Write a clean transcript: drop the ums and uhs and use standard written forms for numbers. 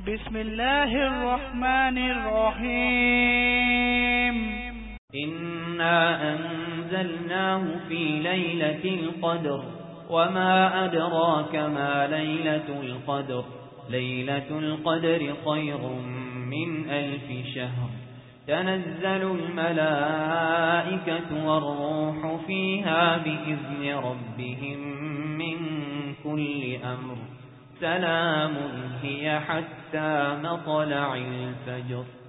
بسم الله الرحمن الرحيم إنا أنزلناه في ليلة القدر وما أدراك ما ليلة القدر ليلة القدر خير من 1000 شهر تنزل الملائكة والروح فيها بإذن ربهم من كل أمر سلام هي حتى مطلع الفجر